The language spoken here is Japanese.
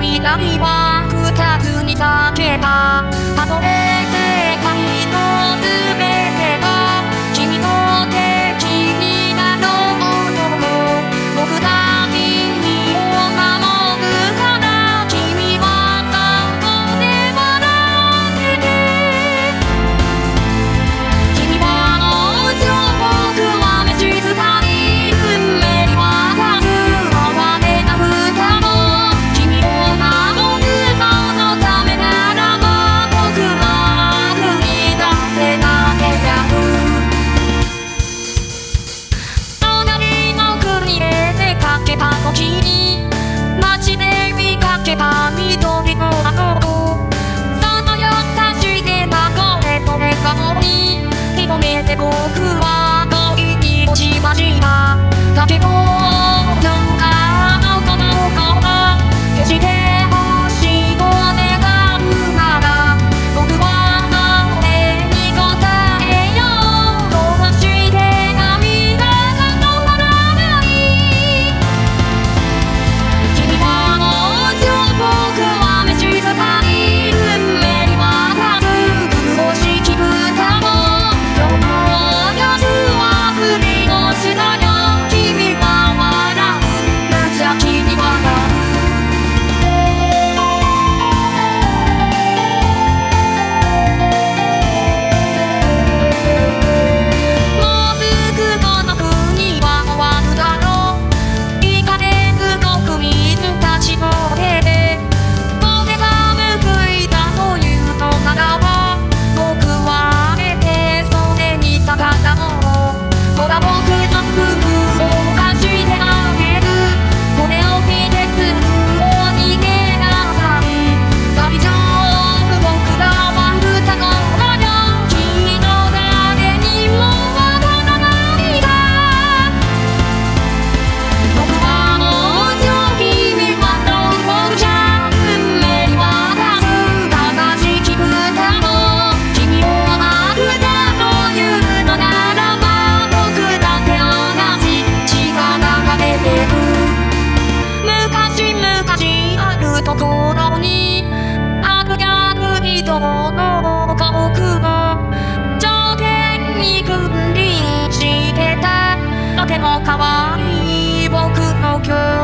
未来は二つに裂けた。たとえ世界の全てが君の敵になろうとも、僕たちにを守るから。君はそこで笑ってて、君は王女、僕は召使い。運命に渡す哀れな歌も、君を守るそのためならば、僕は悪にだってなってやる。隣の国へ出かけた時に、街で見かけた緑のあの子、その優しげな声と笑顔に一目で僕は恋に落ちました。だけどあの子の顔が決して星を願うなら、僕はそれに応えよう。どうして涙が止まらない。君は王女、僕は召使い。運命に渡す苦しき歌も、今日の夜は降りの下よ。君は笑う、無邪気に笑う。もうすぐこの国は終わるだろう。イカれる国民たちの手で俺が報いたというのならば、僕はあえてそれに逆らおう。ほら僕の服を貸してあげる。これを着てすぐ逃げなさい。大丈夫、僕らは双子だよ。きっと誰にもわからないさ。僕は王女、君はどうじゃ。運命に渡す正しき歌も、君を悪だというのならば、僕だって同じ血が流れてる。昔々あるところに悪役人の家屋が頂点に君臨してた。とても可愛い僕の兄